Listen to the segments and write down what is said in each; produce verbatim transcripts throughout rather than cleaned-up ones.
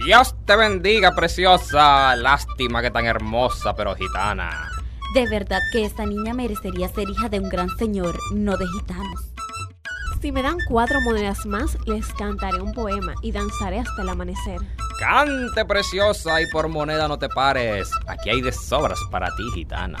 Dios te bendiga, preciosa. Lástima que tan hermosa, pero gitana. De verdad que esta niña merecería ser hija de un gran señor, no de gitanos. Si me dan cuatro monedas más, les cantaré un poema y danzaré hasta el amanecer. Cante, preciosa, y por moneda no te pares. Aquí hay de sobras para ti, gitana.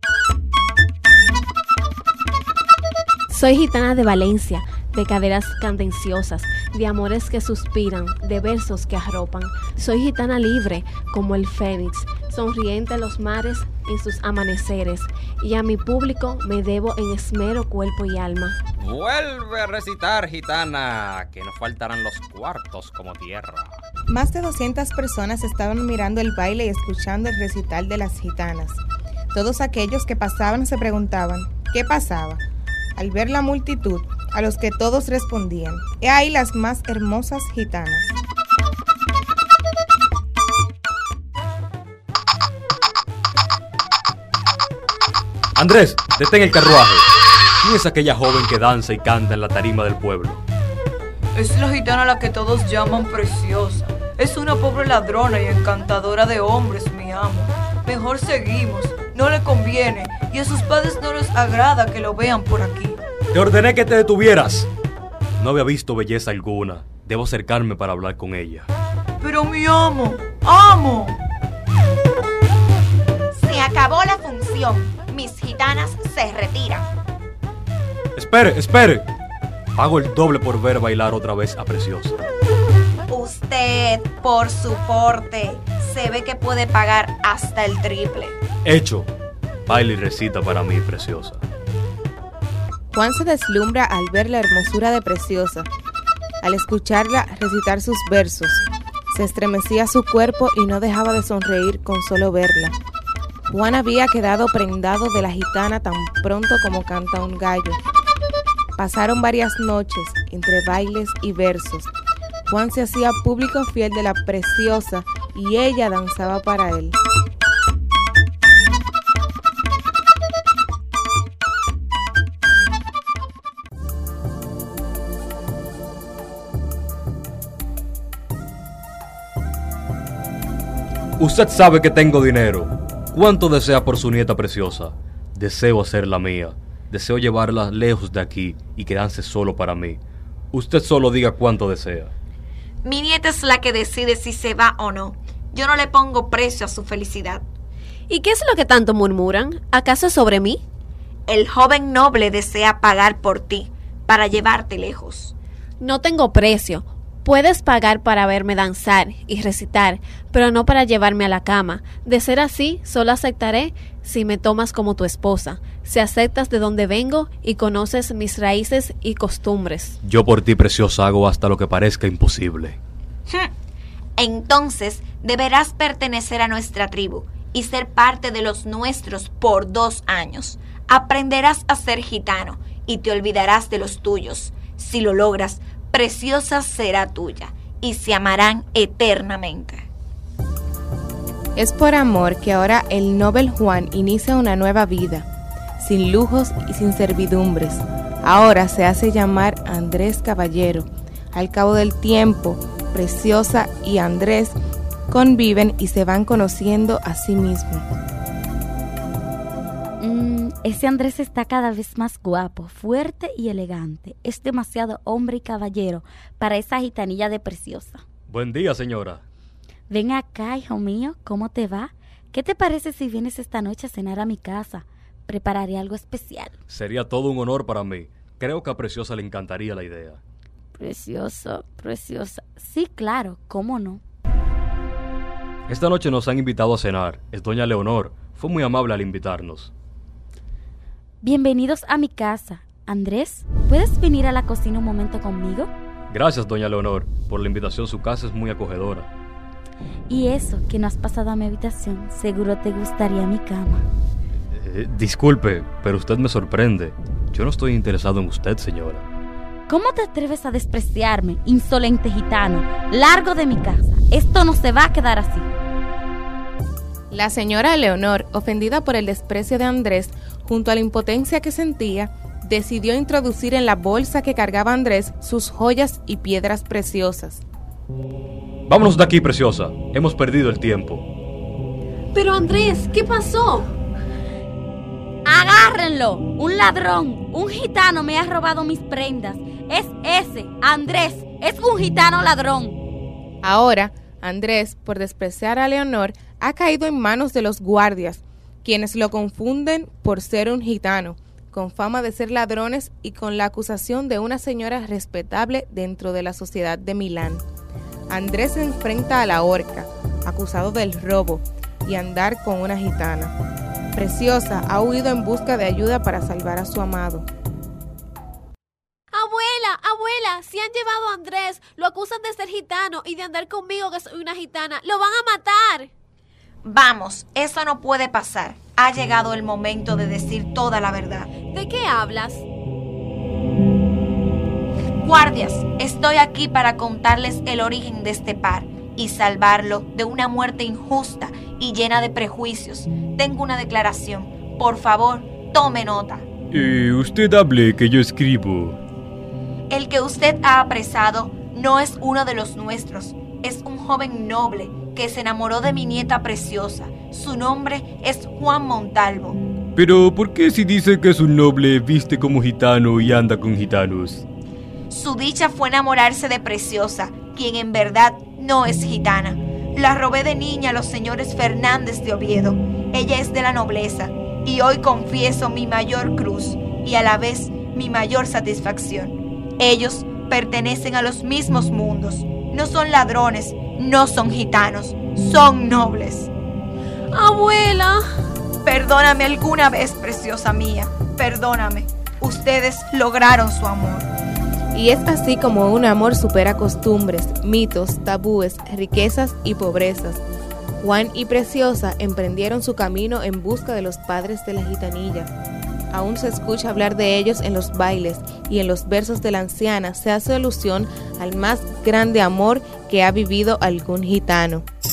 Soy gitana de Valencia, de caderas candenciosas, de amores que suspiran, de versos que arropan. Soy gitana libre, como el fénix, sonriente en los mares en sus amaneceres, y a mi público me debo en esmero, cuerpo y alma. Vuelve a recitar, gitana, que no faltarán los cuartos como tierra. Más de doscientas personas estaban mirando el baile y escuchando el recital de las gitanas. Todos aquellos que pasaban se preguntaban, ¿qué pasaba? Al ver la multitud, a los que todos respondían, he ahí las más hermosas gitanas. Andrés, detén el carruaje. ¿Quién es aquella joven que danza y canta en la tarima del pueblo? Es la gitana a la que todos llaman preciosa. Es una pobre ladrona y encantadora de hombres, mi amo. Mejor seguimos, no le conviene, y a sus padres no les agrada que lo vean por aquí. Te ordené que te detuvieras. No había visto belleza alguna. Debo acercarme para hablar con ella. Pero mi amo, amo. Se acabó la función. Mis gitanas se retiran. Espere, espere. Pago el doble por ver bailar otra vez a Preciosa. Usted, por su porte, se ve que puede pagar hasta el triple. Hecho. Baila y recita para mí, Preciosa. Juan se deslumbra al ver la hermosura de Preciosa. Al escucharla recitar sus versos, se estremecía su cuerpo y no dejaba de sonreír con solo verla. Juan había quedado prendado de la gitana tan pronto como canta un gallo. Pasaron varias noches entre bailes y versos. Juan se hacía público fiel de la Preciosa y ella danzaba para él. Usted sabe que tengo dinero. ¿Cuánto desea por su nieta Preciosa? Deseo hacerla mía. Deseo llevarla lejos de aquí y que dance solo para mí. Usted solo diga cuánto desea. Mi nieta es la que decide si se va o no. Yo no le pongo precio a su felicidad. ¿Y qué es lo que tanto murmuran? ¿Acaso es sobre mí? El joven noble desea pagar por ti, para llevarte lejos. No tengo precio. Puedes pagar para verme danzar y recitar, pero no para llevarme a la cama. De ser así, solo aceptaré si me tomas como tu esposa, si aceptas de dónde vengo y conoces mis raíces y costumbres. Yo por ti, Preciosa, hago hasta lo que parezca imposible. Entonces, deberás pertenecer a nuestra tribu y ser parte de los nuestros por dos años. Aprenderás a ser gitano y te olvidarás de los tuyos. Si lo logras, Preciosa será tuya y se amarán eternamente. Es por amor que ahora el noble Juan inicia una nueva vida, sin lujos y sin servidumbres. Ahora se hace llamar Andrés Caballero. Al cabo del tiempo, Preciosa y Andrés conviven y se van conociendo a sí mismos. Mm, ese Andrés está cada vez más guapo, fuerte y elegante. Es demasiado hombre y caballero para esa gitanilla de Preciosa. Buen día, señora. Ven acá, hijo mío, ¿cómo te va? ¿Qué te parece si vienes esta noche a cenar a mi casa? Prepararé algo especial. Sería todo un honor para mí. Creo que a Preciosa le encantaría la idea. Preciosa, Preciosa. Sí, claro, ¿cómo no? Esta noche nos han invitado a cenar. Es doña Leonor. Fue muy amable al invitarnos. Bienvenidos a mi casa. Andrés, ¿puedes venir a la cocina un momento conmigo? Gracias, doña Leonor, por la invitación. Su casa es muy acogedora. Y eso, que no has pasado a mi habitación, seguro te gustaría mi cama. Eh, disculpe, pero usted me sorprende. Yo no estoy interesado en usted, señora. ¿Cómo te atreves a despreciarme, insolente gitano? Largo de mi casa. Esto no se va a quedar así. La señora Leonor, ofendida por el desprecio de Andrés, junto a la impotencia que sentía, decidió introducir en la bolsa que cargaba Andrés sus joyas y piedras preciosas. Vámonos de aquí, preciosa. Hemos perdido el tiempo. Pero Andrés, ¿qué pasó? ¡Agárrenlo! Un ladrón, un gitano me ha robado mis prendas. Es ese, Andrés, es un gitano ladrón. Ahora, Andrés, por despreciar a Leonor, ha caído en manos de los guardias, quienes lo confunden por ser un gitano, con fama de ser ladrones y con la acusación de una señora respetable dentro de la sociedad de Milán. Andrés se enfrenta a la horca, acusado del robo y andar con una gitana. Preciosa ha huido en busca de ayuda para salvar a su amado. Abuela, abuela, si han llevado a Andrés, lo acusan de ser gitano y de andar conmigo que soy una gitana. ¡Lo van a matar! Vamos, eso no puede pasar. Ha llegado el momento de decir toda la verdad. ¿De qué hablas? Guardias, estoy aquí para contarles el origen de este par y salvarlo de una muerte injusta y llena de prejuicios. Tengo una declaración. Por favor, tome nota. Eh, usted hable, que yo escribo. El que usted ha apresado no es uno de los nuestros. Es un joven noble que se enamoró de mi nieta preciosa. Su nombre es Juan Montalvo. Pero, ¿por qué si dice que es un noble, viste como gitano y anda con gitanos? Su dicha fue enamorarse de Preciosa, quien en verdad no es gitana. La robé de niña a los señores Fernández de Oviedo. Ella es de la nobleza, y hoy confieso mi mayor cruz y a la vez mi mayor satisfacción. Ellos pertenecen a los mismos mundos. No son ladrones, no son gitanos, son nobles. Abuela. Perdóname alguna vez, preciosa mía, perdóname. Ustedes lograron su amor. Y es así como un amor supera costumbres, mitos, tabúes, riquezas y pobrezas. Juan y Preciosa emprendieron su camino en busca de los padres de la gitanilla. Aún se escucha hablar de ellos en los bailes y en los versos de la anciana se hace alusión al más grande amor que ha vivido algún gitano.